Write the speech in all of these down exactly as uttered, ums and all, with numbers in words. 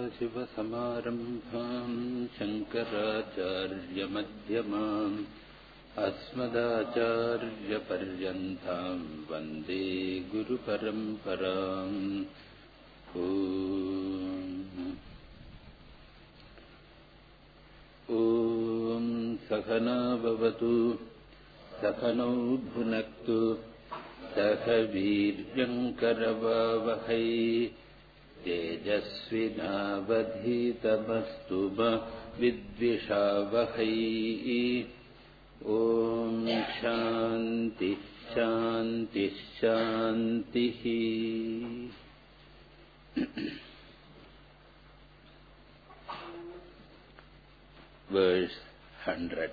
सदाशिवसमारम्भाम् शङ्कराचार्यमध्यमाम् अस्मदाचार्यपर्यन्ताम् वन्दे गुरुपरम्पराम्. ॐ सहना भवतु सहनौ भुनक्तु सह वीर्यङ्करवावहै तेजस्विनावधीतमस्तु मा विद्विषावहै. ॐ शान्ति शान्ति शान्तिः. Verse one hundred.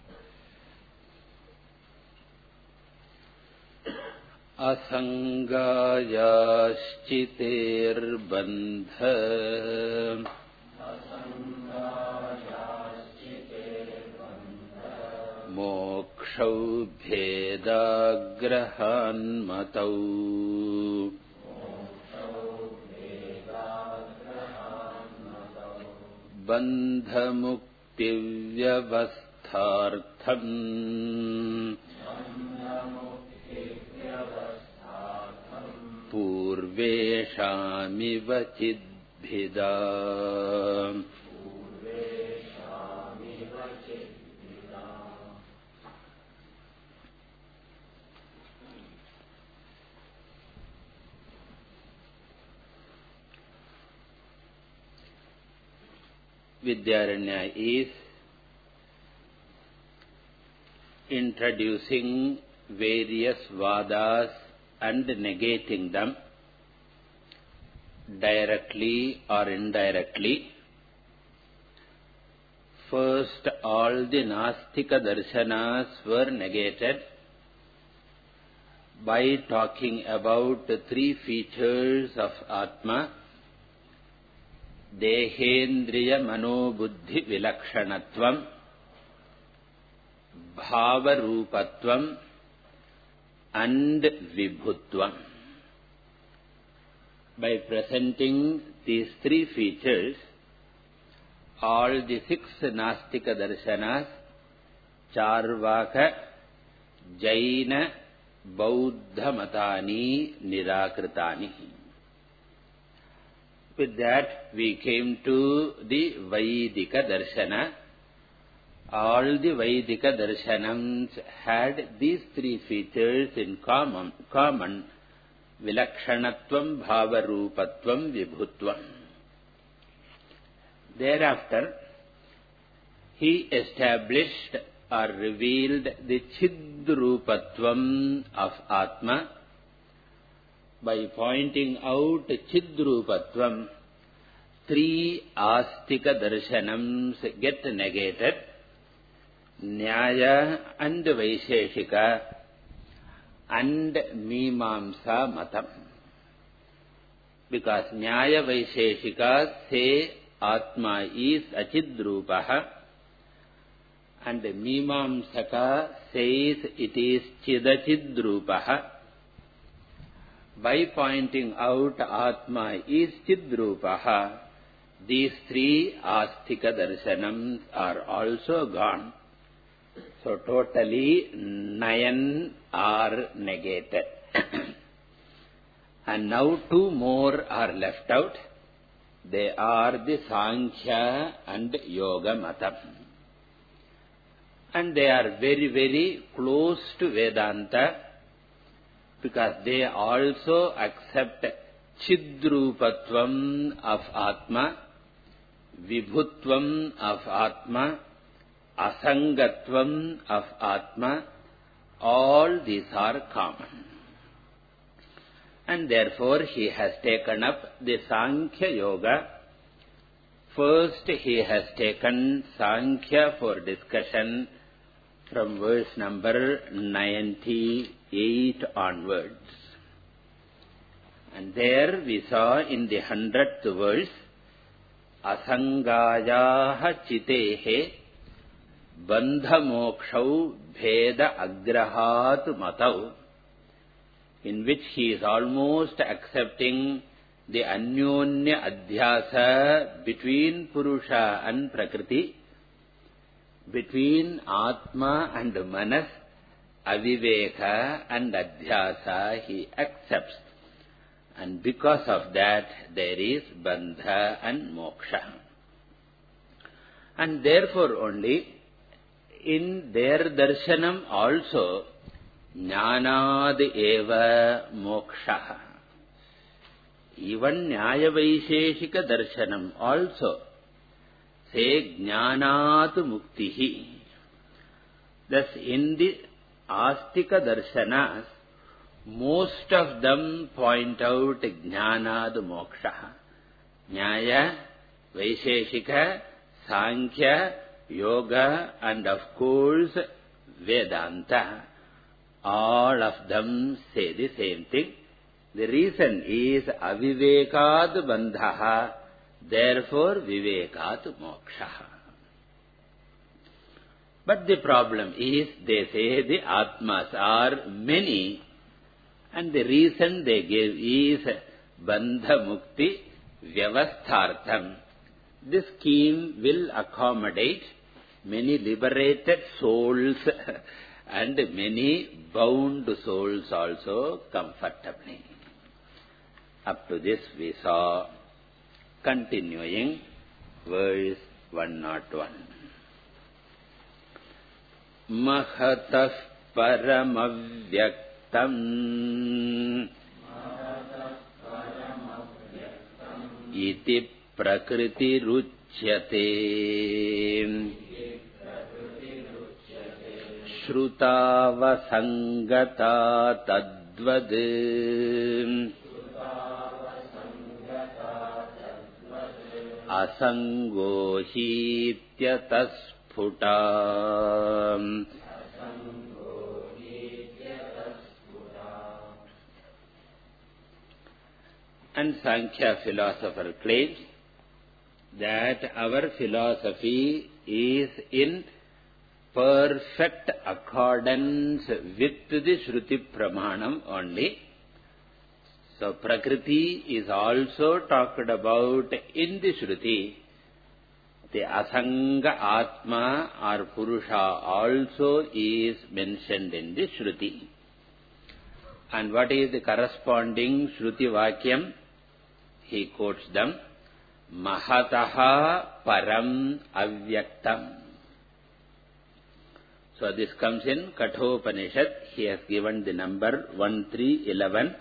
असंगायाश्चितेर्बन्ध मोक्षौ भेदाग्रहान्मतौ बन्धमुक्तिव्यवस्थार्थम् पूर्वेषामिव चिद्भिदा. Vidyaranya is introducing various vadas and negating them directly or indirectly. First, all the Nastika darshanas were negated by talking about the three features of Atma: Dehendriya Manobuddhi Vilakshanatvam, Bhavarupatvam and Vibhutvam. By presenting these three features, all the six Nastika darshanas, Charvaka, Jaina, Bauddha matani nirakritani. With that, we came to the Vaidika darshana. All the Vaidika darshanams had these three features in common, common Vilakshanatvam, Bhavarupatvam, Vibhutvam. Thereafter, he established or revealed the Chidrupatvam of Atma. By pointing out Chidrupatvam, three Astika darshanams get negated: Nyaya and Vaisheshika and Mimamsa matam. Because Nyaya Vaisheshika say Atma is Achidrupaha, and Mimamsaka says it is Chidachidrupaha. By pointing out Atma is Chidrupaha, these three Astika darshanams are also gone. So totally nine are negated. And now two more are left out. They are the Sankhya and Yoga Matam. And they are very, very close to Vedanta, because they also accept Chidrupatvam of Atma, Vibhutvam of Atma, Asangatvam of Atma. All these are common. And therefore he has taken up the Sankhya Yoga. First he has taken Sankhya for discussion from verse number ninety-eight onwards. And there we saw in the hundredth verse, Asangayaha Chitehe Bandha Mokshau Bheda Agrahat Matau, in which he is almost accepting the anyonya adhyasa between Purusha and Prakriti, between Atma and Manas, aviveka and adhyasa he accepts. And because of that, there is bandha and moksha. And therefore only, in their darshanam also, jnanad eva moksha. Even Nyaya Vaisheshika darshanam also say jnanat muktihi. Thus in the Astika darshanas, most of them point out jnanad moksha. Nyaya, Vaisheshika, Sankhya, Yoga, and of course Vedanta, all of them say the same thing. The reason is avivekad bandhaha, therefore vivekad moksha. But the problem is, they say the Atmas are many, and the reason they give is bandha mukti vyavasthartham. This scheme will accommodate many liberated souls and many bound souls also comfortably. Up to this we saw. Continuing verse one oh one. Mahatah paramavyaktam iti prakriti ruchyate shrutavasangata tadvad asango hityatasputa. And Sankhya philosopher claims that our philosophy is in perfect accordance with the Shruti Pramanam only. So Prakriti is also talked about in the Shruti. The Asanga Atma or Purusha also is mentioned in the Shruti. And what is the corresponding Shruti Vakyam? He quotes them. Mahataha param avyaktam. So this comes in Kathopanishad. He has given the number one three eleven.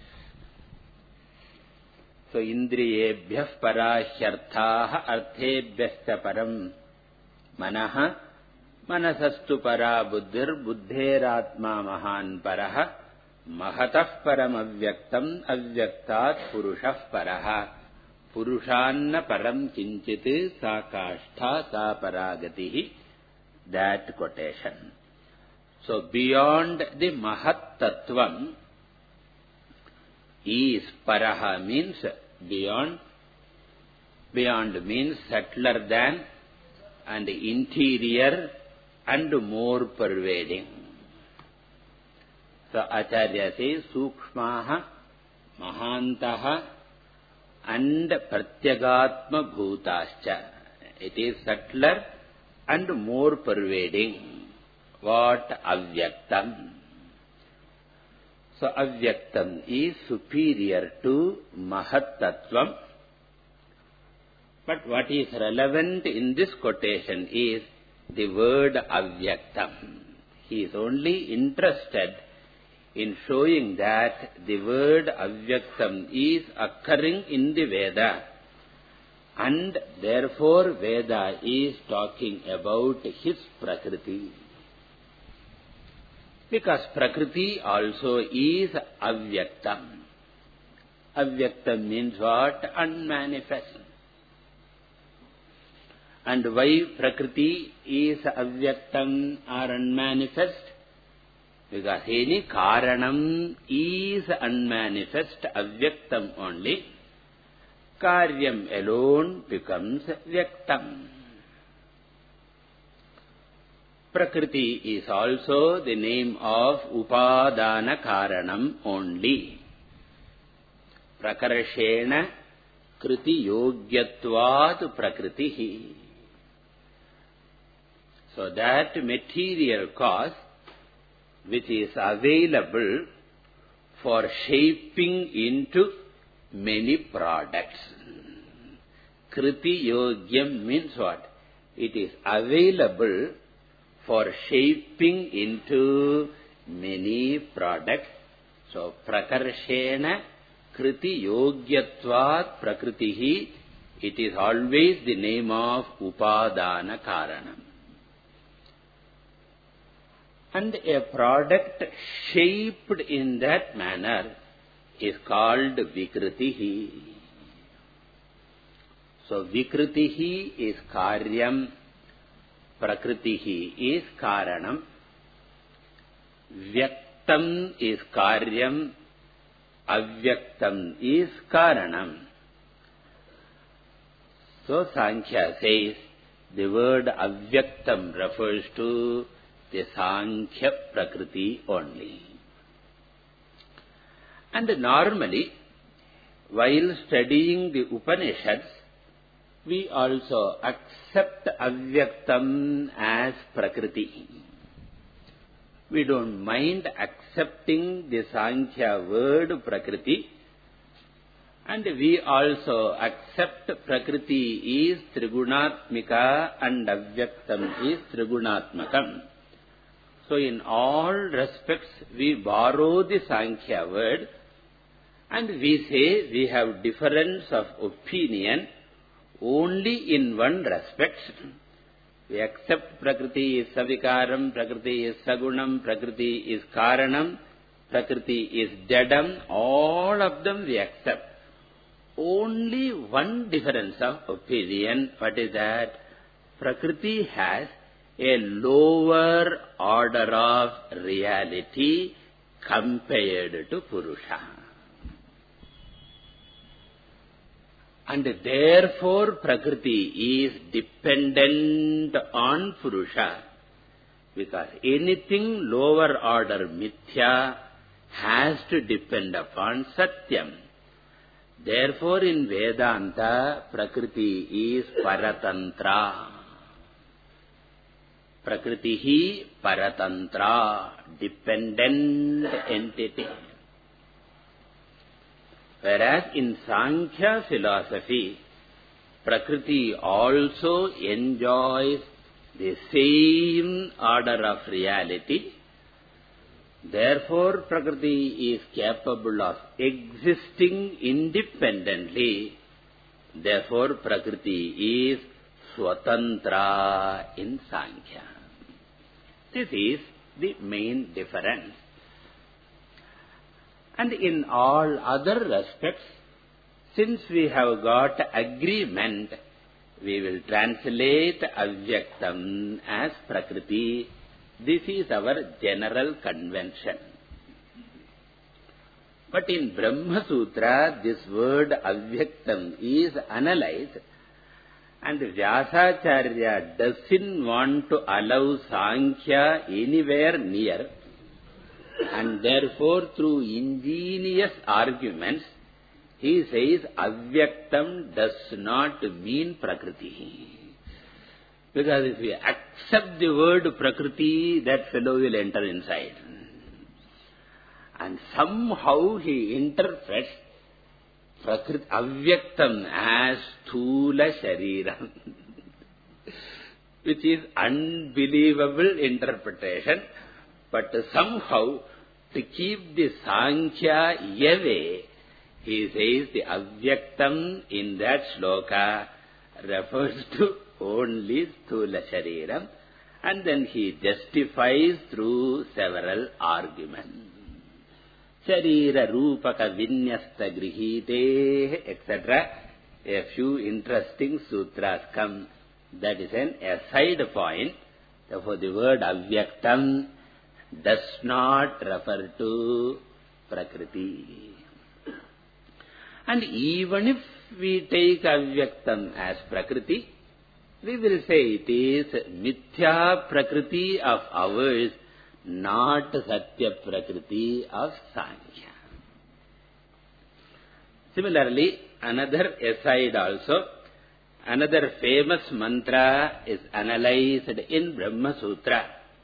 So indriyebhyah parahyarthaha arthebhyascha param manaha manasastu para buddhir buddheratma mahan paraha mahatah param avyaktam avyaktat purushah paraha purushanna param kinchit sa kashtha sa paragatihi. That quotation. So beyond the mahat tattvam is paraha means beyond. Beyond means subtler than and interior and more pervading. So Acharya says sukshmaha mahantaha and pratyagatma bhutascha. It is subtler and more pervading. What? Avyaktam. So avyaktam is superior to mahat tattvam. But what is relevant in this quotation is the word avyaktam. He is only interested in showing that the word avyaktam is occurring in the Veda. And therefore Veda is talking about his Prakriti. Because Prakriti also is avyaktam. Avyaktam means what? Unmanifest. And why Prakriti is avyaktam or unmanifest? Because any karanam is unmanifest, avyaktam only. Karyam alone becomes vyaktam. Prakriti is also the name of upadana karanam only. prakarshena kriti yogyatvat prakritihi. So that material cause which is available for shaping into many products. Kriti yogyam means what? It is available for shaping into many products. So, prakarshena kriti yogyatvat prakritihi, it is always the name of upadana karanam. And a product shaped in that manner is called vikritihi. So, vikritihi is karyam, prakritihi is karanam, vyaktam is karyam, avyaktam is karanam. So, Sankhya says the word avyaktam refers to the Sankhya Prakriti only. And normally, while studying the Upanishads, we also accept avyaktam as Prakriti. We don't mind accepting the Sankhya word Prakriti, and we also accept Prakriti is Trigunatmika and avyaktam is Trigunatmakam. So, in all respects, we borrow the Sankhya word and we say we have difference of opinion only in one respect. We accept Prakriti is Savikaram, Prakriti is Sagunam, Prakriti is Karanam, Prakriti is Jadam, all of them we accept. Only one difference of opinion, what is that? Prakriti has a lower order of reality compared to Purusha. And therefore Prakriti is dependent on Purusha, because anything lower order Mithya has to depend upon Satyam. Therefore in Vedanta, Prakriti is Paratantra. Prakritihi Paratantra, dependent entity. Whereas in Sankhya philosophy, Prakriti also enjoys the same order of reality. Therefore, Prakriti is capable of existing independently. Therefore, Prakriti is Swatantra in Sankhya. This is the main difference. And in all other respects, since we have got agreement, we will translate avyaktam as Prakriti. This is our general convention. But in Brahma Sutra, this word avyaktam is analyzed, and Vyasacharya doesn't want to allow Sankhya anywhere near, and therefore through ingenious arguments, he says avyaktam does not mean Prakriti. Because if we accept the word Prakriti, that fellow will enter inside. And somehow he interprets Prakriti, avyaktam as Sthula Shariram, which is unbelievable interpretation. But somehow, to keep the Sankhya away, he says the avyaktam in that shloka refers to only Sthula Shariram, and then he justifies through several arguments. Sharira Rupaka Vinyasta Grihite, et cetera. A few interesting sutras come. That is an aside point. Therefore, the word avyaktam does not refer to Prakriti. And even if we take avyaktam as Prakriti, we will say it is Mithya Prakriti of ours, not Satya Prakriti of Sankhya. Similarly, another aside also, another famous mantra is analyzed in Brahma Sutra.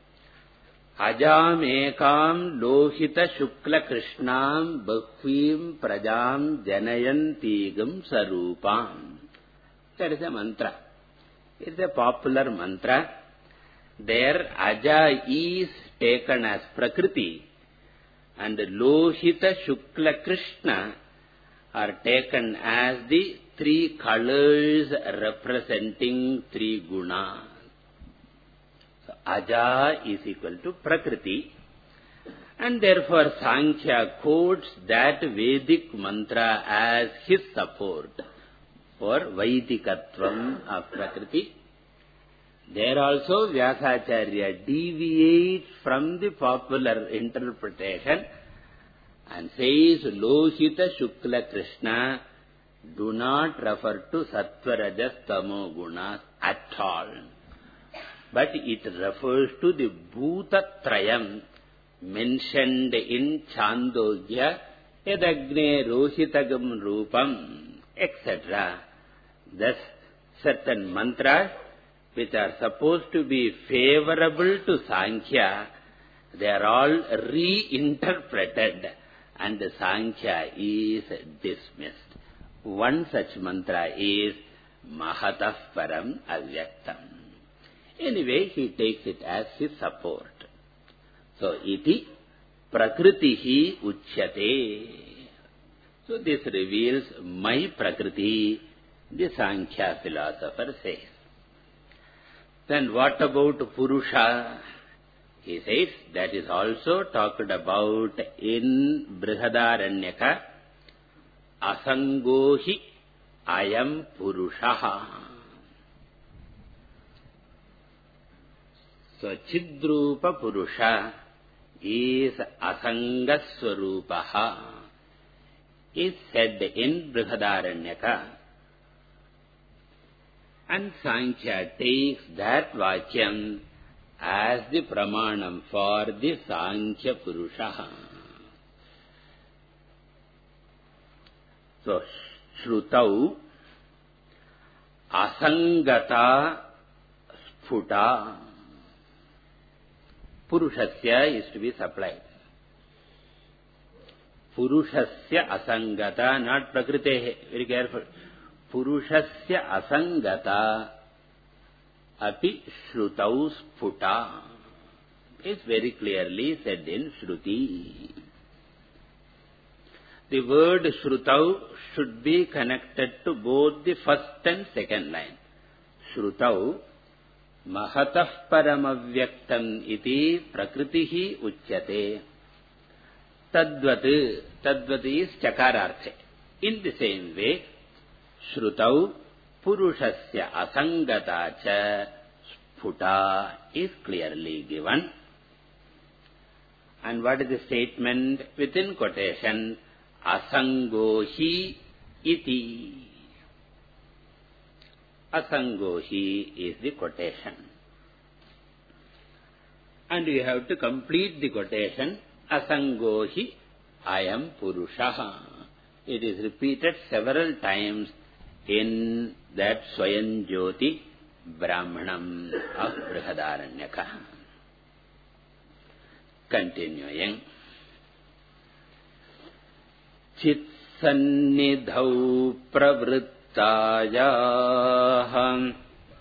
Ajam ekam lohita shukla krishnam bhakvim prajam janayantigam sarupam. That is a mantra. It is a popular mantra. There Aja is taken as Prakriti and Lohita Shukla Krishna are taken as the three colors representing three gunas. So Aja is equal to Prakriti, and therefore Sankhya quotes that Vedic mantra as his support for Vaidikatvam of Prakriti. There also Vyasacharya deviates from the popular interpretation and says Lohita Shukla Krishna do not refer to Sattva Rajas Tamo Gunas at all, but it refers to the Bhuta Trayam mentioned in Chandogya, Yadagne Rohitagam Rupam, et cetera. Thus, certain mantras which are supposed to be favorable to Sankhya, they are all reinterpreted and Sankhya is dismissed. One such mantra is Mahatah Param Avyaktam. Anyway, he takes it as his support. So, iti prakritihi uchyate. So, this reveals my prakriti, the Sankhya philosopher says. Then what about Purusha? He says that is also talked about in Brihadaranyaka. Asangohi ayam Purushaha. So Chidrupa Purusha is Asangaswarupaha, is said in Brihadaranyaka. And Sankhya takes that Vakyam as the Pramanam for the Sankhya Purusha. So, Shrutau Asangata Sphuta. Purushasya is to be supplied. Purushasya Asangata, not Prakritehe. Very careful. Purushasya asangata api shrutau sphuta is very clearly said in Shruti. The word shrutau should be connected to both the first and second line. Shrutau mahatah paramavyaktam iti prakritihi uchyate. Tadvat, tadvat is chakararthe. In the same way, Shrutau Purushasya Asangata cha Sphuta is clearly given. And what is the statement within quotation? Asangohi iti. Asangohi is the quotation. And you have to complete the quotation. Asangohi ayam Purushaha. It is repeated several times in that Swayam Jyoti Brahmanam of Brihadaranyaka. Continuing. Chitsannidhau pravrittayah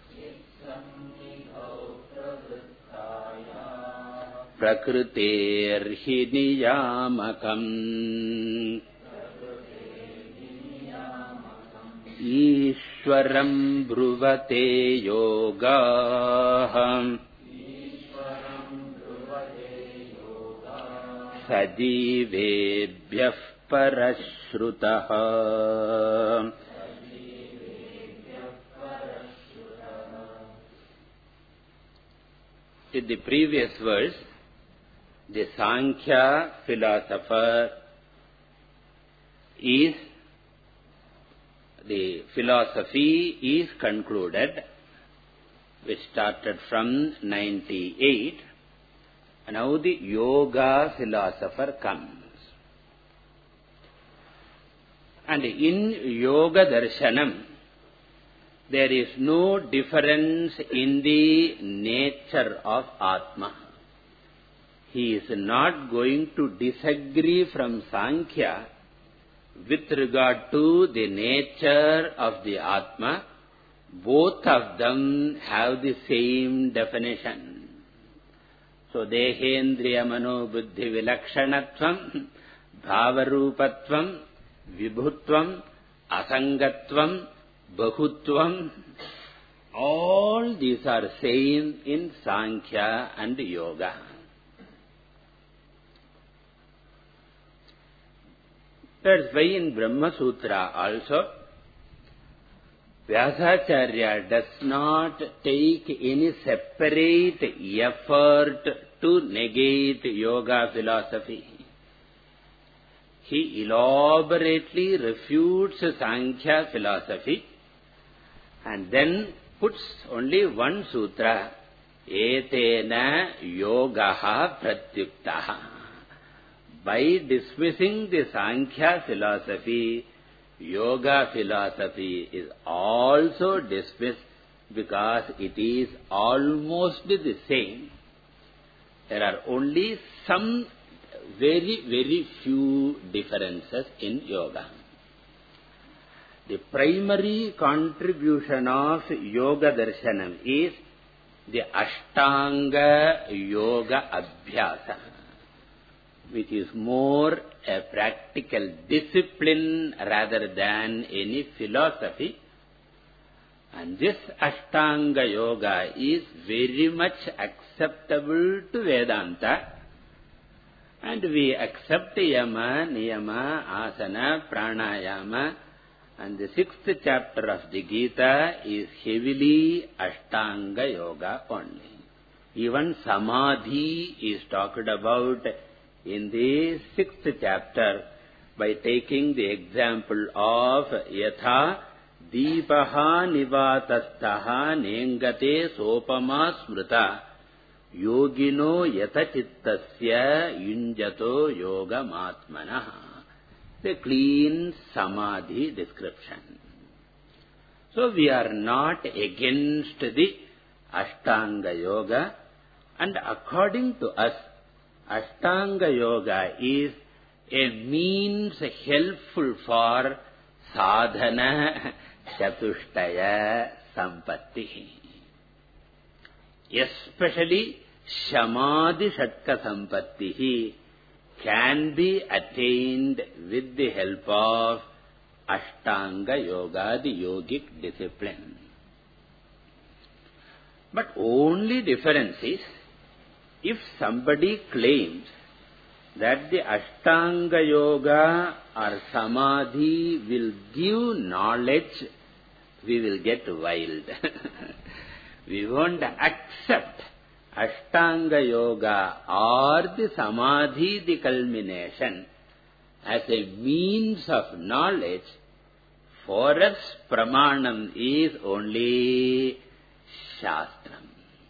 prakriterhi niyamakam Ishwaram bruvate yoga sajivebhyah parashrutah. In the previous verse, the Sankhya philosopher is The philosophy is concluded. We started from ninety-eight. Now the yoga philosopher comes. And in Yoga Darshanam, there is no difference in the nature of Atma. He is not going to disagree from Sankhya with regard to the nature of the Atma. Both of them have the same definition. So, Dehendriya Mano Buddhi Vilakshanatvam, Bhavarupatvam, Vibhutvam, Asangatvam, Bahutvam, all these are same in Sankhya and Yoga. That's why in Brahma Sutra also, Vyasacharya does not take any separate effort to negate yoga philosophy. He elaborately refutes Sankhya philosophy and then puts only one sutra, Etena Yogaha Pratyuktaha. By dismissing the Sankhya philosophy, Yoga philosophy is also dismissed because it is almost the same. There are only some very, very few differences in Yoga. The primary contribution of Yoga Darshanam is the Ashtanga Yoga Abhyasa, which is more a practical discipline rather than any philosophy. And this Ashtanga Yoga is very much acceptable to Vedanta. And we accept Yama, Niyama, Asana, Pranayama. And the sixth chapter of the Gita is heavily Ashtanga Yoga only. Even Samadhi is talked about in the sixth chapter by taking the example of Yatha Deepaha Nivatastaha Nengate Sopama Smrita Yogino Yata Chittasya Yunjato Yoga Matmanaha. The clean Samadhi description. So we are not against the Ashtanga Yoga, and according to us, Ashtanga Yoga is a means helpful for sadhana chatushtaya sampatti. Especially Shamadhi Shatka Sampatti can be attained with the help of Ashtanga Yoga, the yogic discipline. But only difference is, if somebody claims that the Ashtanga Yoga or Samadhi will give knowledge, we will get wild. We won't accept Ashtanga Yoga or the Samadhi, the culmination, as a means of knowledge. For us, Pramanam is only Shastram.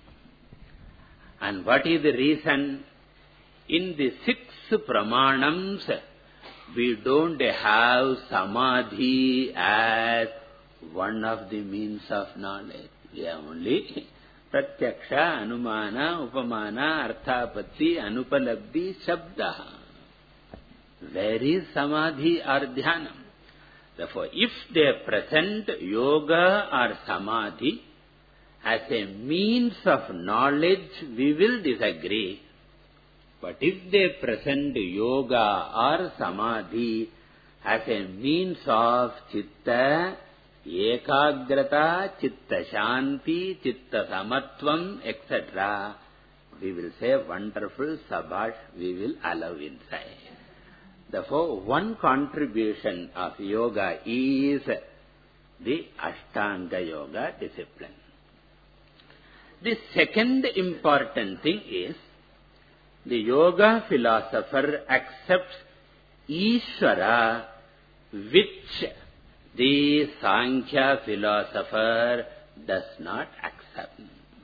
And what is the reason? In the six Pramanams, we don't have Samadhi as one of the means of knowledge. We have only Pratyaksha, Anumana, Upamana, Arthapatti, Anupalabdhi, Shabda. Where is Samadhi or Dhyanam? Therefore, if they present Yoga or Samadhi as a means of knowledge, we will disagree. But if they present Yoga or Samadhi as a means of Chitta, Ekagrata, Chitta Shanti, Chitta Samatvam, et cetera, we will say wonderful Sabash, we will allow inside. Therefore, one contribution of Yoga is the Ashtanga Yoga discipline. The second important thing is, the Yoga philosopher accepts Ishvara, which the Sankhya philosopher does not accept.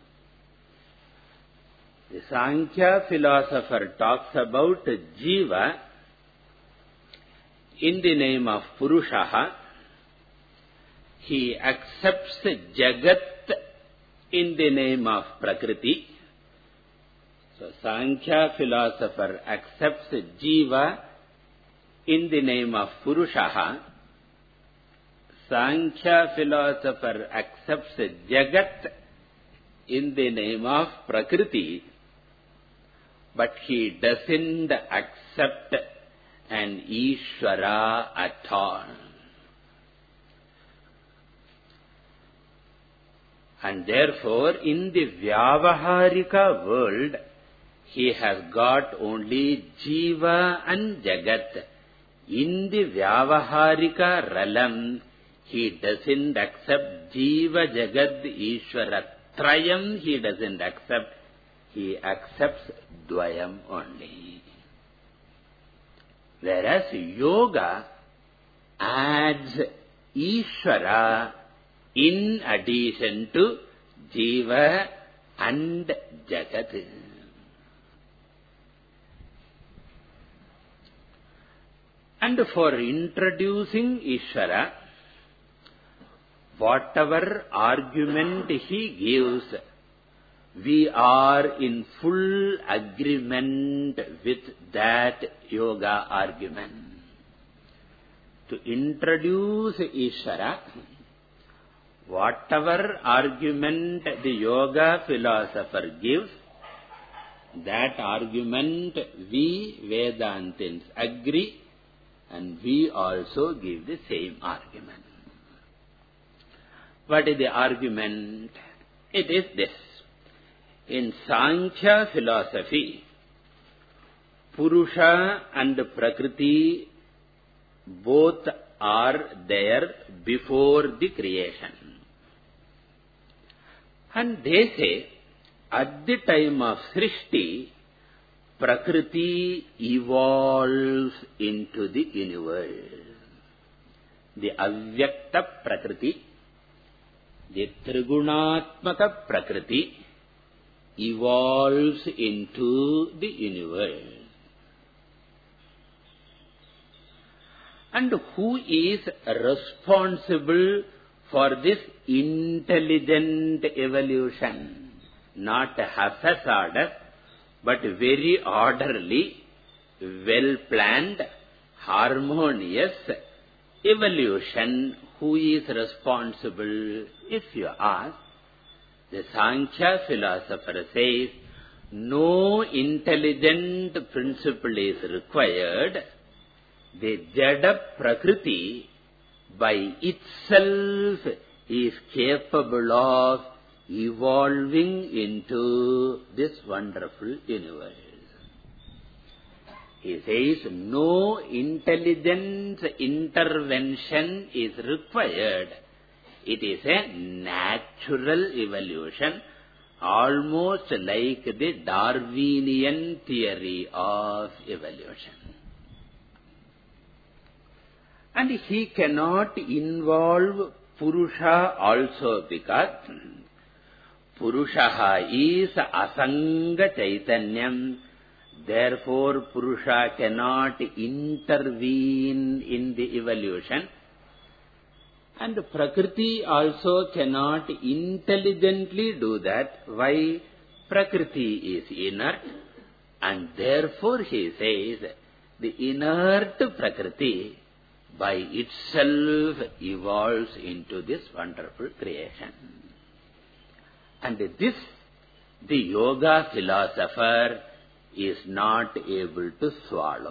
The Sankhya philosopher talks about Jiva. in the name of Purushaha, he accepts Jagat in the name of Prakriti. So, Sankhya philosopher accepts Jiva in the name of Purushaha. Sankhya philosopher accepts Jagat in the name of Prakriti, but he doesn't accept an Ishvara at all. And therefore, in the Vyavaharika world, he has got only Jiva and Jagat. In the Vyavaharika realm, he doesn't accept Jiva, Jagat, Ishvara. Trayam he doesn't accept. He accepts Dvayam only. Whereas Yoga adds Ishvara in addition to Jiva and Jagat. And for introducing Ishvara, whatever argument he gives, we are in full agreement with that yoga argument. To introduce Ishvara, whatever argument the yoga philosopher gives, that argument we Vedantins agree, and we also give the same argument. What is the argument? It is this. In Sankhya philosophy, Purusha and Prakriti both are there before the creation. And they say, at the time of Srishti, Prakriti evolves into the universe. The Avyakta Prakriti, the Trigunatmaka Prakriti evolves into the universe. And who is responsible for this intelligent evolution? Not haphazard, but very orderly, well-planned, harmonious evolution. Who is responsible? If you ask, the Sankhya philosopher says, no intelligent principle is required. The Jada Prakriti by itself is capable of evolving into this wonderful universe. He says, no intelligent intervention is required. It is a natural evolution, almost like the Darwinian theory of evolution. And he cannot involve Purusha also because Purushaha is Asanga Chaitanyam. Therefore, Purusha cannot intervene in the evolution. And Prakriti also cannot intelligently do that. Why? Prakriti is inert. And therefore, he says, the inert Prakriti by itself evolves into this wonderful creation. And this, the yoga philosopher is not able to swallow.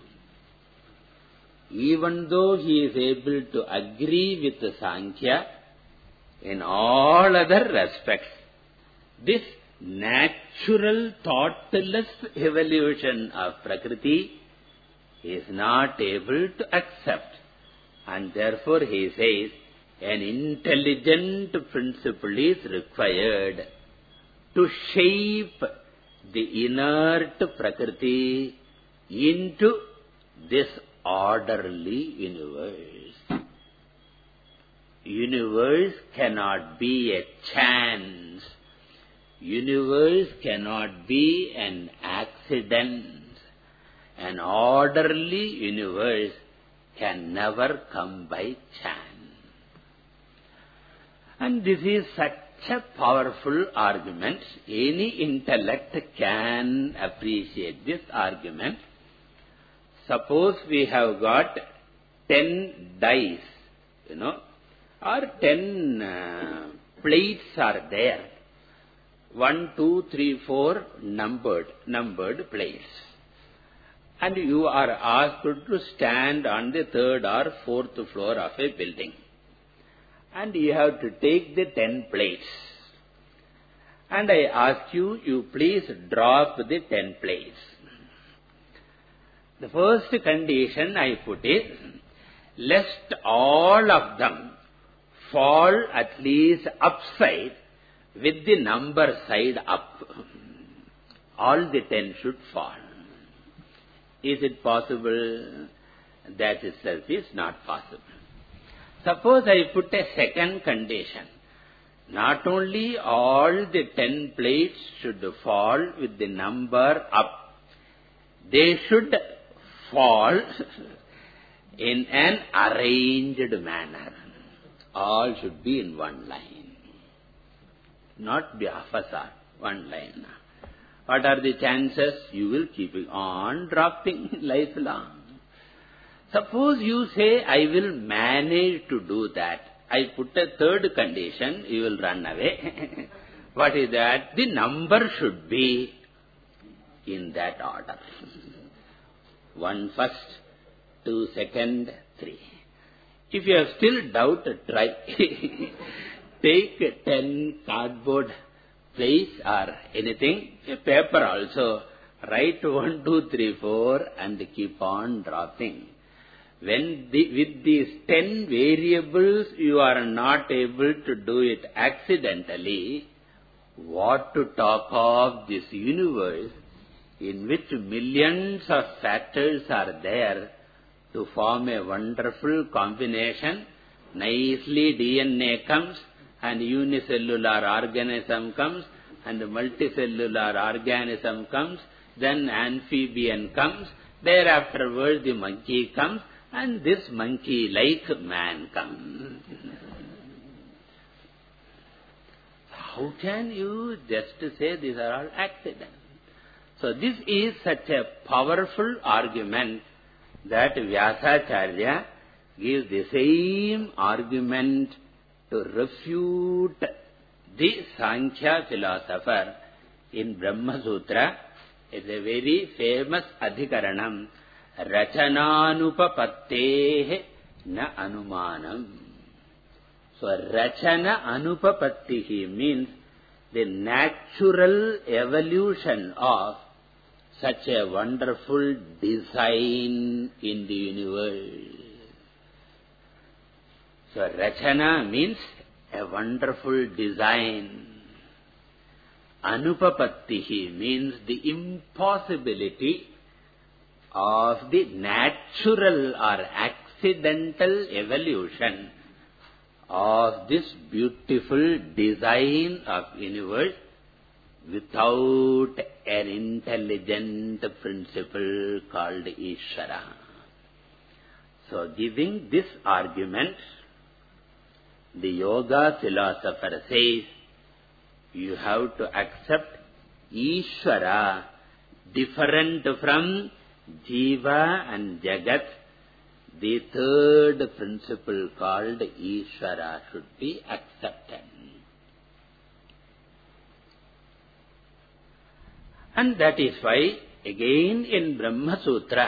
Even though he is able to agree with the Sankhya in all other respects, this natural, thoughtless evolution of Prakriti is not able to accept. And therefore he says, an intelligent principle is required to shape the inert Prakriti into this orderly universe. Universe cannot be a chance. Universe cannot be an accident. An orderly universe can never come by chance. And this is such a powerful argument. Any intellect can appreciate this argument. Suppose we have got ten dice, you know, or ten uh, plates are there. One, two, three, four numbered, numbered plates. And you are asked to stand on the third or fourth floor of a building. And you have to take the ten plates. And I ask you, you please drop the ten plates. The first condition I put is, lest all of them fall at least upside with the number side up. All the ten should fall. Is it possible? That itself is not possible. Suppose I put a second condition. Not only all the ten plates should fall with the number up, they should fall in an arranged manner. All should be in one line. Not be opposite, one line. What are the chances? You will keep on dropping lifelong. Suppose you say, I will manage to do that. I put a third condition, you will run away. What is that? The number should be in that order. One first, two second, three. If you have still doubt, try. Take ten cardboard plates or anything, a paper also. Write one, two, three, four and keep on dropping. When the, with these ten variables you are not able to do it accidentally, what to talk of this universe in which millions of factors are there to form a wonderful combination. Nicely D N A comes and unicellular organism comes and multicellular organism comes, then amphibian comes, thereafterwards the monkey comes, and this monkey-like man comes. How can you just say these are all accidents? So this is such a powerful argument that Vyasacharya gives the same argument to refute the Sankhya philosopher in Brahma Sutra. It's a very famous adhikaranam. Rachananupapattehe na anumanam. So Rachana anupapattihi means the natural evolution of such a wonderful design in the universe. So Rachana means a wonderful design. Anupapattihi means the impossibility of the natural or accidental evolution of this beautiful design of universe without an intelligent principle called Ishvara. So giving this argument, the yoga philosopher says, you have to accept Ishvara different from Jiva and Jagat. The third principle called Ishvara should be accepted. And that is why, again in Brahma Sutra,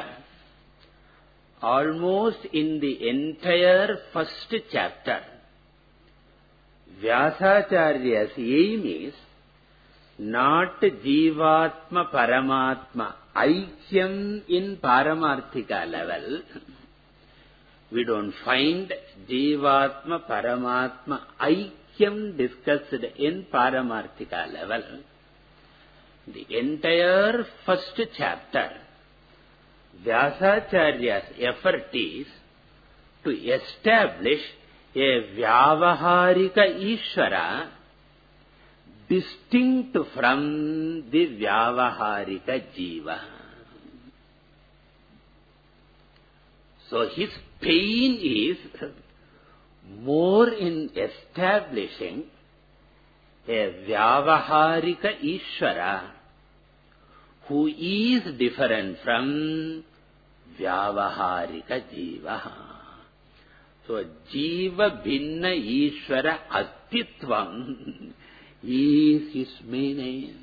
almost in the entire first chapter, Vyasacharya's aim is not Jivatma Paramatma Aikyam in Paramarthika level. We don't find Jivatma Paramatma Aikyam discussed in Paramarthika level. The entire first chapter, Vyasacharya's effort is to establish a Vyavaharika Ishvara distinct from the Vyavaharika Jiva. So his pain is more in establishing a Vyavaharika Ishvara who is different from Vyavaharika Jiva. So, Jiva Bhinna Ishvara Astitvam is his meaning.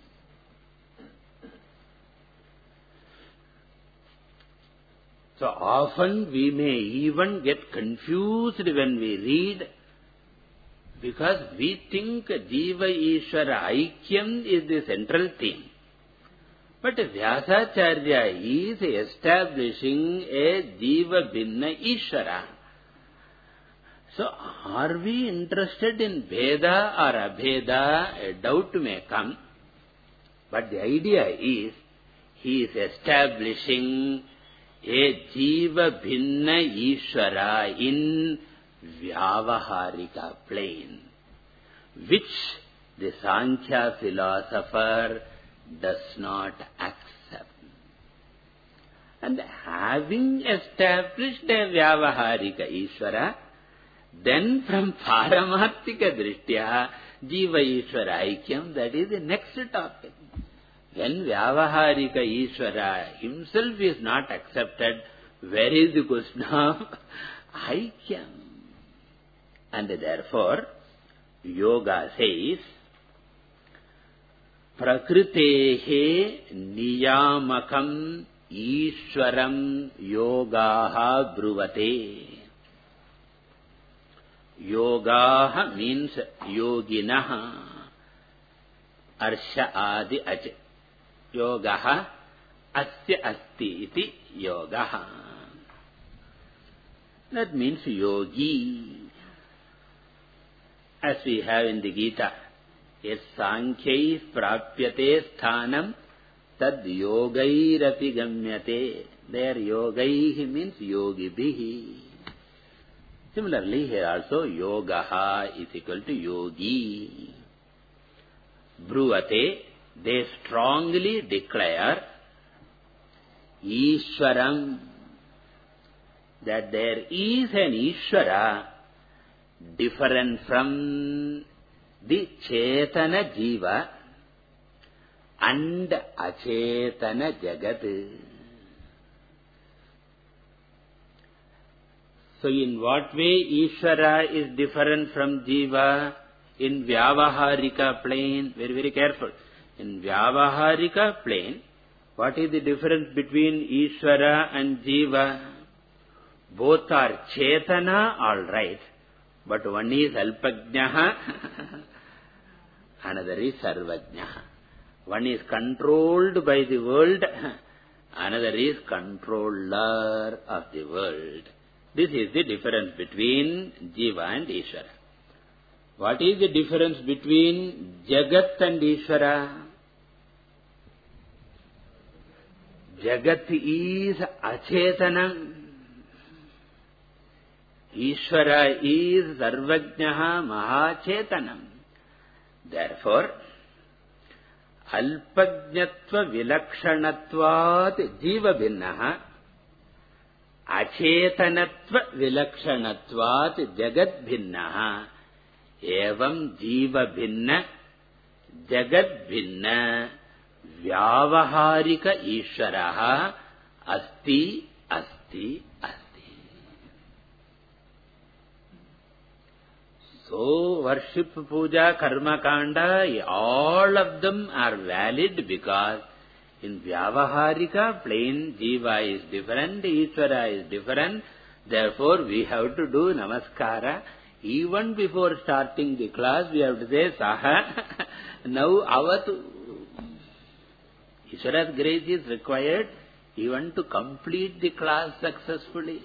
So often we may even get confused when we read, because we think Jiva Ishvara Aikyam is the central theme. But Vyasacharya is establishing a Jiva Bhinna Ishvara. So are we interested in Bheda or Abheda? A doubt may come. But the idea is, he is establishing a Jiva Bhinna Ishvara in Vyavaharika plane, which the Sankhya philosopher does not accept. And having established a Vyavaharika Ishvara, then from Paramarthika Drishtya, Jiva Ishvara Aikyam, that is the next topic. When Vyavaharika Ishvara himself is not accepted, where is the question of Aikyam? And therefore, Yoga says, Prakritehe niyamakam Ishwaram yogaha bruvate. Yogaha means yoginaha, arsha adi ach. Yogaha asya asti iti yogaha. That means yogi. As we have in the Gita, yes sankhyaih prapyate sthanam tad yogairapi gamyate. There yogaih means yogibhihi. Similarly here also yogaha is equal to yogi. Bruvate, they strongly declare Ishwaram, that there is an Ishvara different from the Chetana Jiva and Achetana Jagat. So in what way Ishvara is different from Jiva? In Vyavaharika plane, very very careful. In Vyavaharika plane, what is the difference between Ishvara and Jiva? Both are Chetana, all right. But one is Alpajnaha, another is Sarvajnaha. One is controlled by the world, another is controller of the world. This is the difference between Jiva and Ishvara. What is the difference between Jagat and Ishvara? Jagat is Acetanam. Ishvara is Sarvajnaha Mahachetanam. Therefore, Alpajnatva Vilakshanatvat Jiva Bhinnaha, Acetanatva Vilakshanatvat Jagat Bhinnaha, Evam Jiva Bhinna, Jagat Bhinna, Vyavaharika Ishvaraha Asti, Asti, Asti. So, worship, puja, karma kanda, all of them are valid because in Vyavaharika plane, Jiva is different, Ishvara is different. Therefore, we have to do namaskara. Even before starting the class, we have to say, Saha, now avatu. Ishvara's grace is required even to complete the class successfully.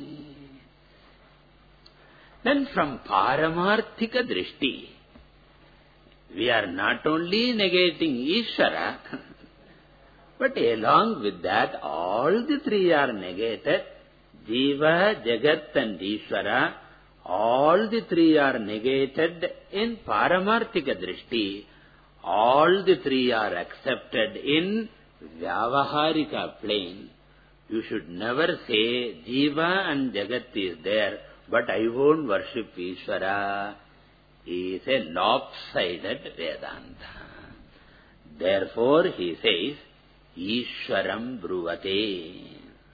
Then from Paramarthika Drishti, we are not only negating Ishvara, but along with that, all the three are negated. Jiva, Jagat and Ishvara, all the three are negated in Paramarthika Drishti. All the three are accepted in Vyavaharika plane. You should never say, Jiva and Jagat is there, but I won't worship Ishvara. He is a lopsided Vedanta. Therefore, he says, Ishvaram Bruvate.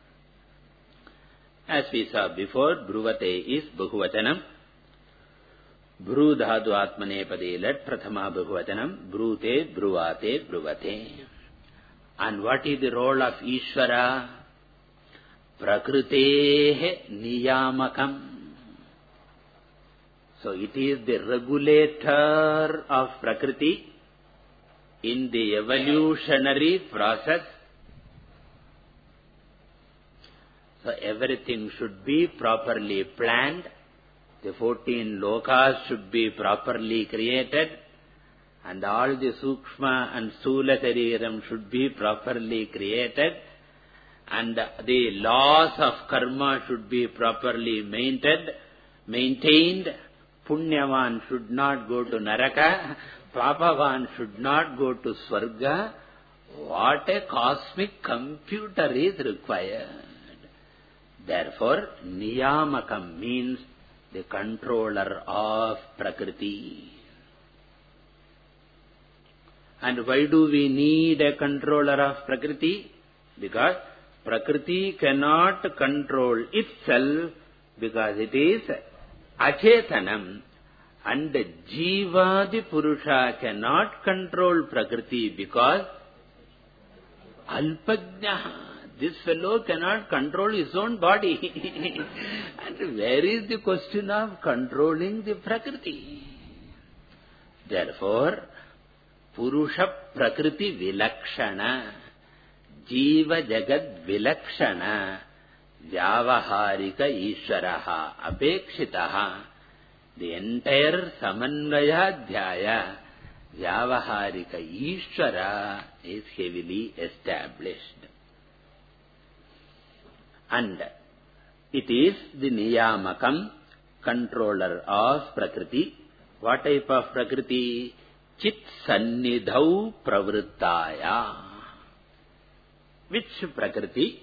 As we saw before, Bruvate is Bahuvachanam. Bru dhatu atmane pade lat prathama Bahuvachanam. Brute, Bruvate, Bruvate. And what is the role of Ishvara? Prakritehe niyamakam. So it is the regulator of Prakriti in the evolutionary process. So everything should be properly planned. The fourteen lokas should be properly created. And all the sukshma and sthula shariram should be properly created. And the laws of karma should be properly maintained. maintained. Punyavan should not go to Naraka. Papavan should not go to Swarga. What a cosmic computer is required. Therefore, Niyamakam means the controller of Prakriti. And why do we need a controller of Prakriti? Because Prakriti cannot control itself because it is Achetanam. And Jiva, the Purusha, cannot control Prakriti because Alpajna. This fellow cannot control his own body. And where is the question of controlling the Prakriti? Therefore, Purusha Prakriti Vilakshana, Jiva Jagat Vilakshana, Vyavaharika Ishvaraha Apekshitaha. The entire Samanvaya Dhyaya, Vyavaharika Ishvara is heavily established. And it is the Niyamakam, controller of Prakriti. What type of Prakriti? Chit Sannidhau Pravrittaya. Which Prakriti?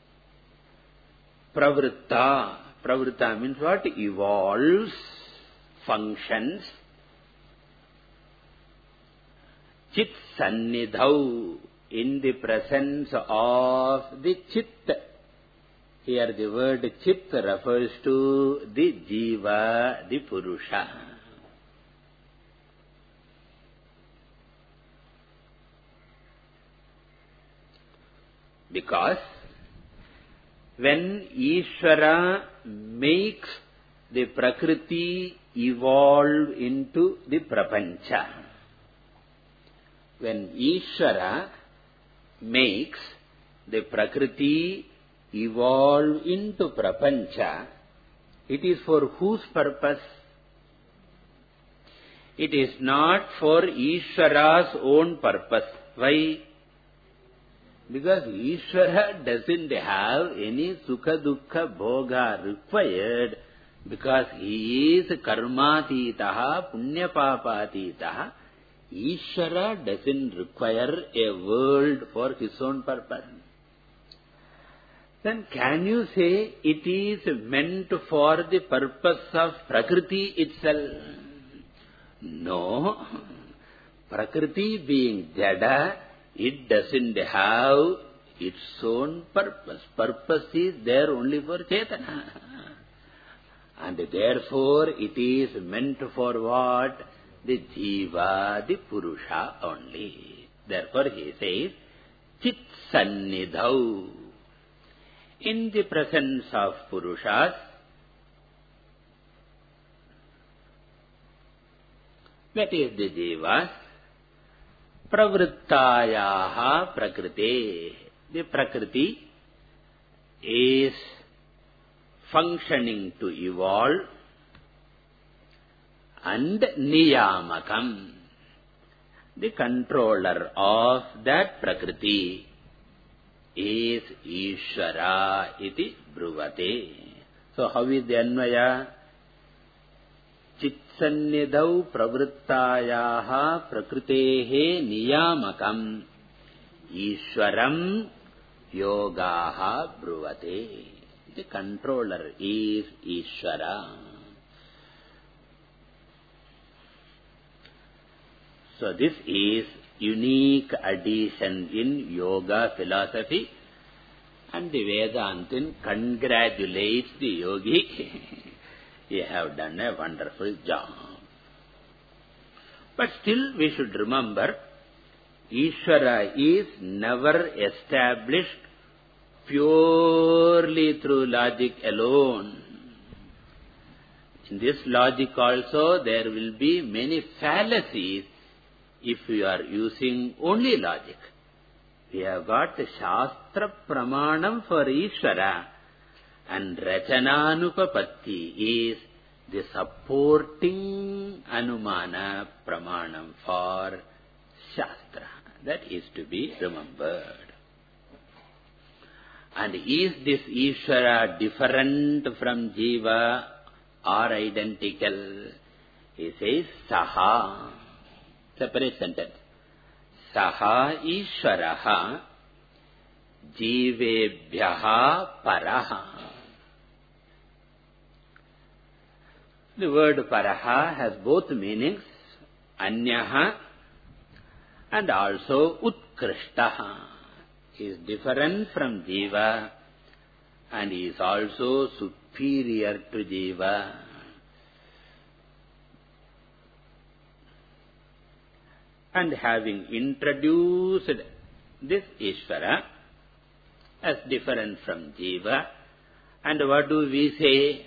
Pravritta. Pravritta means what? Evolves, functions. Chit Sannidhau, in the presence of the Chit. Here the word Chit refers to the Jiva, the Purusha. Because when Ishvara makes the Prakriti evolve into the Prapancha, when Ishvara makes the Prakriti evolve into Prapancha, it is for whose purpose? It is not for Ishvara's own purpose. Why? Because Ishvara doesn't have any Sukha Dukkha Bhoga required, because he is Karmatitaha, Punyapapatitaha. Ishvara doesn't require a world for his own purpose. Then can you say it is meant for the purpose of Prakriti itself? No. Prakriti being Jada, it doesn't have its own purpose. Purpose is there only for Chetana. And therefore it is meant for what? The Jiva, the Purusha only. Therefore he says, Chit Sannidhau. In the presence of Purushas, that is the Jivas, Pravrittayaha Prakriti. The Prakriti is functioning to evolve, and Niyamakam, the controller of that Prakriti, is Ishvara iti bruvate. So how is the Anvaya? Chitsannidhau pravrittayaha prakritehe niyamakam Ishvaram yogaha bruvate. The controller is Ishvara. So this is unique addition in yoga philosophy, and the Vedantin congratulates the yogi. You have done a wonderful job. But still we should remember, Ishvara is never established purely through logic alone. In this logic also there will be many fallacies if you are using only logic. We have got the Shastra Pramanam for Ishvara, and Rachananupapatti is the supporting Anumana Pramanam for Shastra. That is to be remembered. And is this Ishvara different from Jiva or identical? He says Saha. Separate sentence. Saha Ishvaraha Jivebhyaha Paraha. The word Paraha has both meanings, Anyaha and also Utkrishtaha. He is different from Jiva and he is also superior to Jiva. And having introduced this Ishvara as different from Jiva, and what do we say?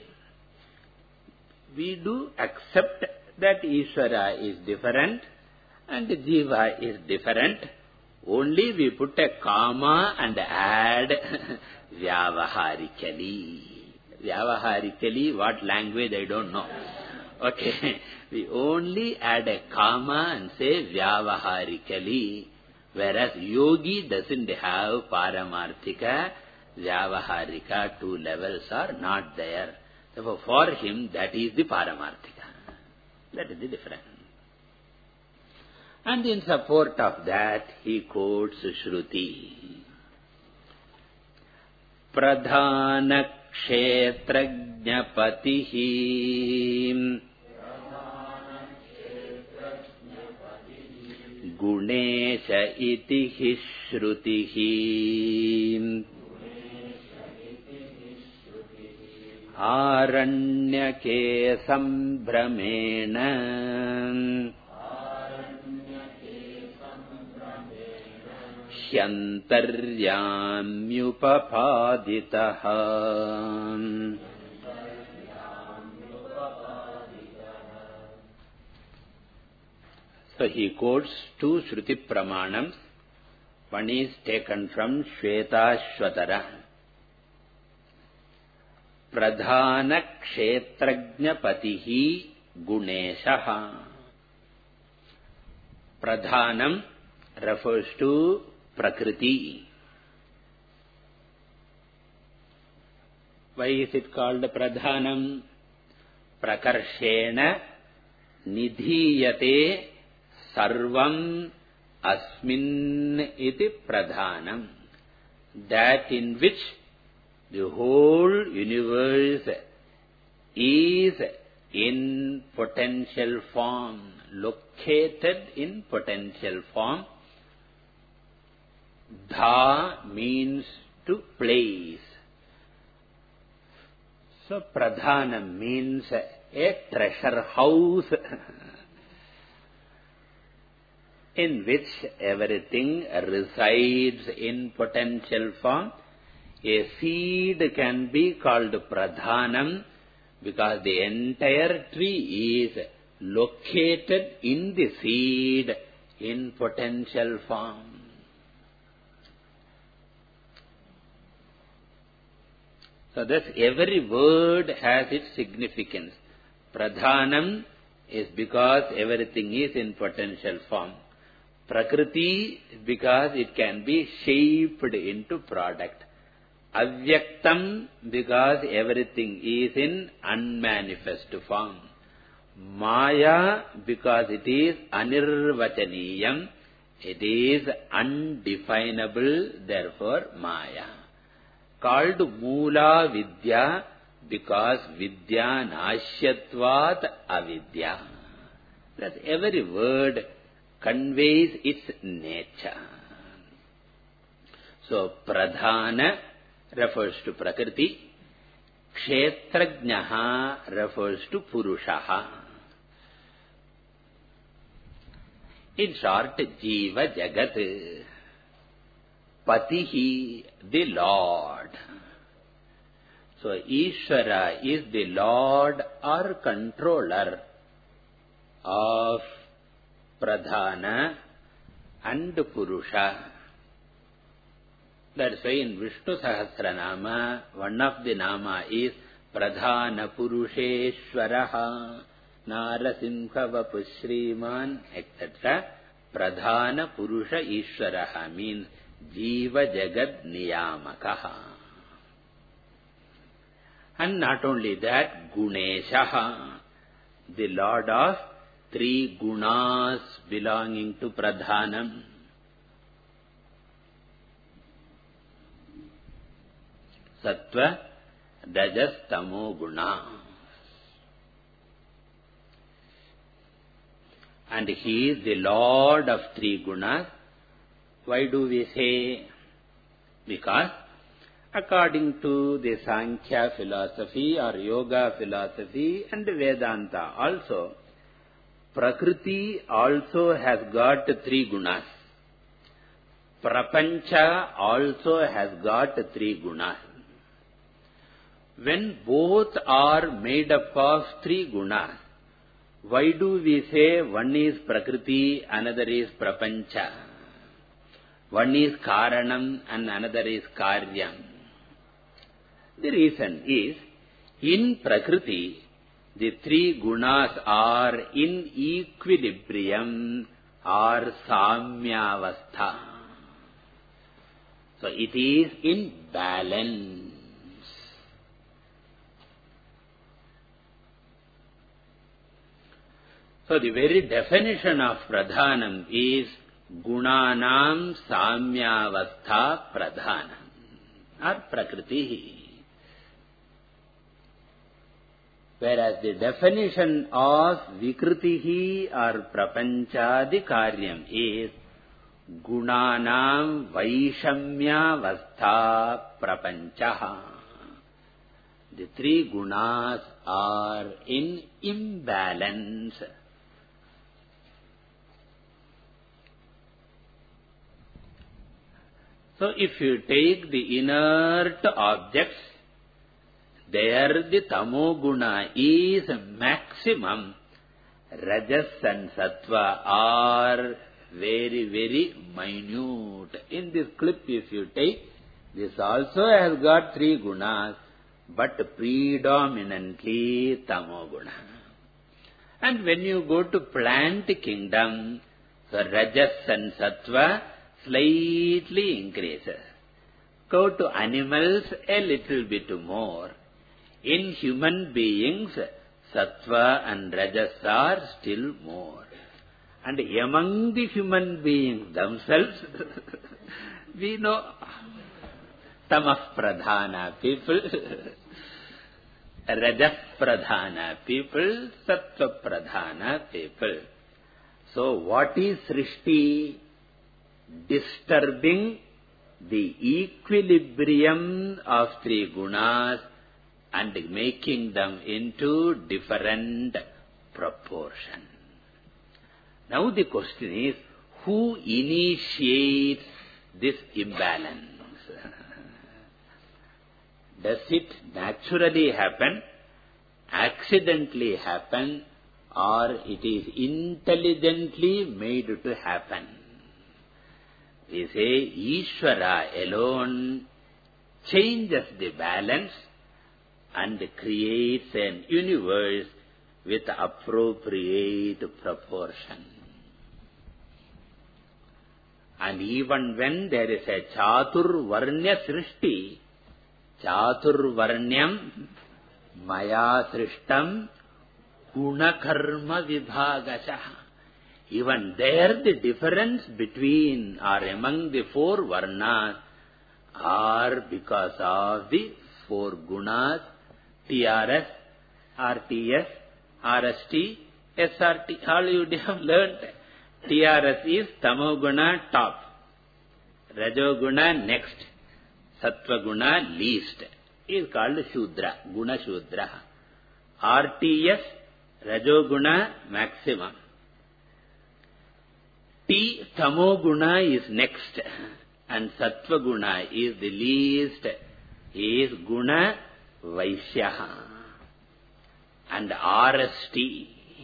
We do accept that Ishvara is different and Jiva is different. Only we put a comma and add Vyavaharikali. Vyavaharikali, what language I don't know. Okay, we only add a comma and say Vyavaharikali, whereas Yogi doesn't have Paramarthika, Vyavaharika, two levels are not there. Therefore, for him, that is the Paramarthika. That is the difference. And in support of that, he quotes Shruti. Pradhana kshetrajñapatihi Gunesha iti shrutihi Aranyake sambramena Hyantaryamyupapaditaha. So he quotes two Shruti Pramanams. One is taken from Shvetashvatara. Pradhana kshetrajñapatihi Guneshaha. Pradhanam refers to Prakriti. Why is it called Pradhanam? Prakarshena nidhiyate sarvam asmin iti Pradhanam. That in which the whole universe is in potential form, located in potential form. Dha means to place. So Pradhanam means a treasure house in which everything resides in potential form. A seed can be called Pradhanam because the entire tree is located in the seed in potential form. So thus every word has its significance. Pradhanam is because everything is in potential form. Prakriti because it can be shaped into product. Avyaktam because everything is in unmanifest form. Maya because it is anirvachaniyam, It is undefinable, therefore Maya. Called Moola Vidya because Vidya Nashyatvat Avidya. That every word conveys its nature. So, Pradhana refers to Prakriti. Kshetrajnaha refers to Purushaha. In short, Jiva Jagat, Patihi, the Lord. So, Ishvara is the Lord or controller of Pradhana and Purusha. That's why in Vishnu Sahasranama, one of the nama is Pradhana Purusheshwaraha, Narasimha Vapushriman, et cetera. Pradhana Purusha Ishwaraha means Jiva Jagat Niyamakaha. And not only that, Guneshaha, the Lord of three gunas belonging to Pradhanam. Sattva, Rajas, Tamo, Guna. And he is the Lord of three gunas. Why do we say? Because according to the Sankhya philosophy or Yoga philosophy and Vedanta also, Prakriti also has got three gunas. Prapancha also has got three gunas. When both are made up of three gunas, why do we say one is Prakriti, another is Prapancha? One is Karanam and another is Karyam. The reason is, in Prakriti, the three gunas are in equilibrium or Samyavastha. So it is in balance. So the very definition of Pradhanam is Gunanam Samyavastha Pradhanam or Prakriti. Whereas the definition of Vikritihi or Prapanchadi Karyam is Gunanam Vaishamyavastha Prapanchaha. The three gunas are in imbalance. So if you take the inert objects, there the Tamoguna is maximum. Rajas and Sattva are very, very minute. In this clip, if you take, this also has got three gunas, but predominantly Tamoguna. And when you go to plant kingdom, so Rajas and Sattva slightly increases. Go to animals, a little bit more. In human beings, Sattva and Rajas are still more. And among the human beings themselves, we know Tamah Pradhana people, Rajas Pradhana people, Sattva Pradhana people. So what is Srishti? Disturbing the equilibrium of three gunas and making them into different proportion. Now the question is, who initiates this imbalance? Does it naturally happen, accidentally happen, or it is intelligently made to happen? We say Ishvara alone changes the balance and creates an universe with appropriate proportion. And even when there is a Chaturvarnya Srishti, Chaturvarnyam Maya Srishtam Gunakarma Vibhagasha. Even there the difference between or among the four varnas are because of the four gunas, T R S, R T S, R S T, S R T. All you have learned. T R S is Tamoguna top, Rajoguna next, Sattvaguna least. Is called Shudra, Guna Shudra. R T S, Rajoguna maximum. T, Tamoguna is next, and Sattvaguna is the least, is Guna Vaishya. And R S T,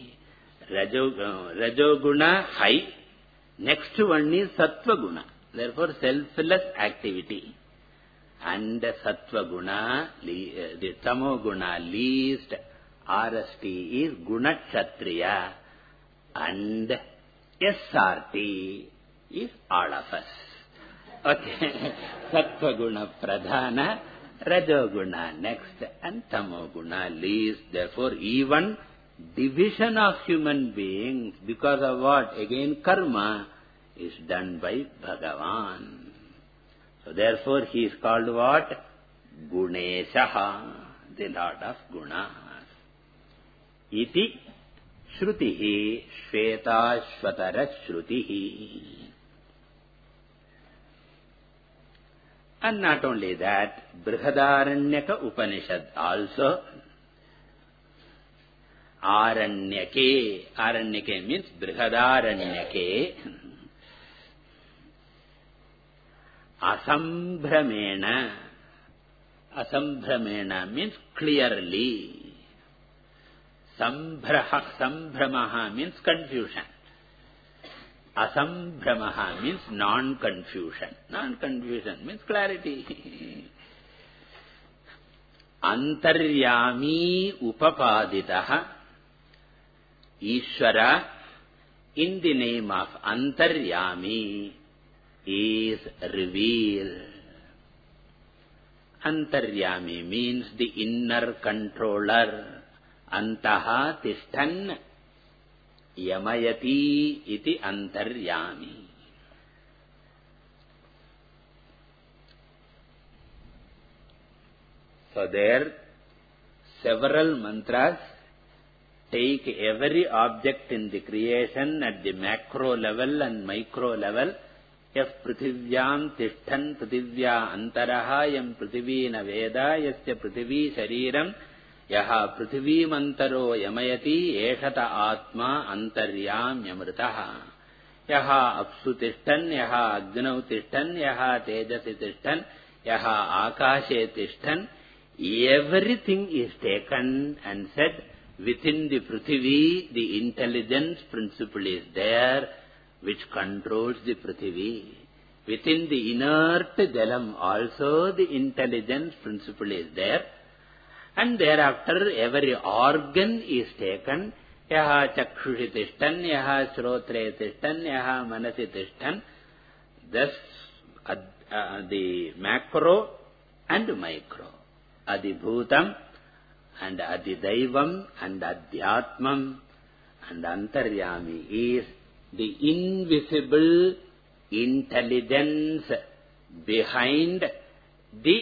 Rajoguna high, next one is Sattvaguna, therefore selfless activity. And Sattvaguna, the Tamoguna least, R S T is Guna Kshatriya, and S R T is all of us. Okay. Sattvaguna Pradhana, Rajoguna next, and Tamoguna least. Therefore, even division of human beings, because of what? Again, karma is done by Bhagavan. So, therefore, he is called what? Guneshaha, the Lord of Gunas. Iti Shrutihi Shveta Shvatara Shrutihi. And not only that, Brihadaranyaka Upanishad also, Aranyake, Aranyake means Brihadaranyake, Asambhramena, Asambhramena means clearly, Sambhraha, Sambhramaha means confusion. Asambhramaha means non-confusion. Non-confusion means clarity. Antaryami upapaditaha. Ishvara, in the name of Antaryami, is revealed. Antaryami means the inner controller. Antaha tishtan yamayati iti antaryami. So there several mantras take every object in the creation at the macro level and micro level. Yas prithivyam tishtan prithivya antaraha yam prithivina veda yasya prithivi shariram yaha prithivim antaro yamayati eshata atma antaryam yamritaha. Yaha apsu tishtan, yaha agnau tishtan, yaha tejasi tishtan, yaha akashe tishtan. Everything is taken and said within the Prithvi, the intelligence principle is there which controls the Prithvi. Within the inert Jalam also the intelligence principle is there. And thereafter every organ is taken. Yaha chakshushi tishtan, yaha shrotre tishtan, yaha manasi tishtan. Thus uh, uh, the macro and micro. Adibhutam and Adidaivam and Adhyatmam and Antaryami is the invisible intelligence behind the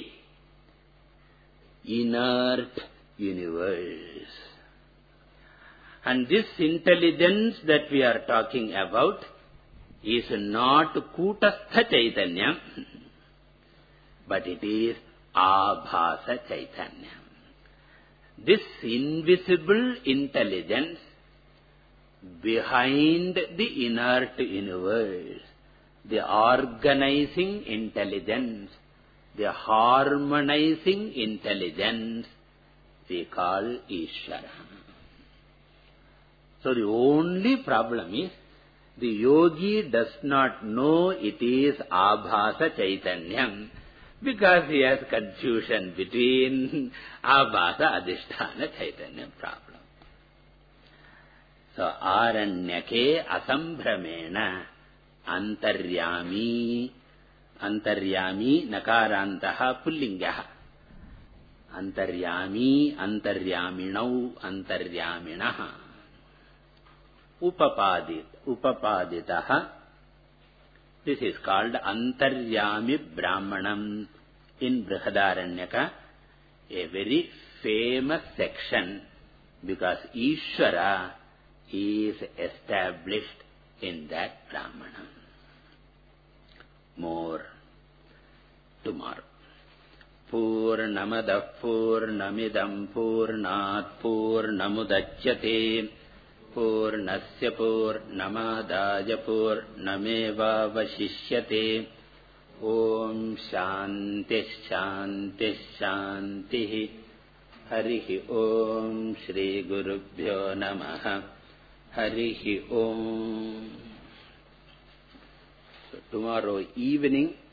inert universe. And this intelligence that we are talking about is not Kutastha Chaitanya, but it is Abhasa Chaitanya. This invisible intelligence behind the inert universe, the organizing intelligence, the harmonizing intelligence, we call Ishvara. So the only problem is, the yogi does not know it is Abhasa Chaitanyam, because he has confusion between Abhasa Adhisthana Chaitanya problem. So, Aranyake Asambhramena Antaryami, Antaryami Nakarantaha Pullingaha, Antaryami, Antaryaminau, Antaryaminaha, Upapadit. upapaditaha. This is called Antaryami Brahmanam in Brihadaranyaka, a very famous section, because Ishvara is established in that Brahmanam. More tomorrow. Purnamadav Purnamidam Purnat Purnamudachyate Purnasya Purnamadaya Purnameva Vashishyate. Om Shanti Shanti Shanti. Harihi Om Shri Gurubhyo Namaha. Harihi Om. So tomorrow evening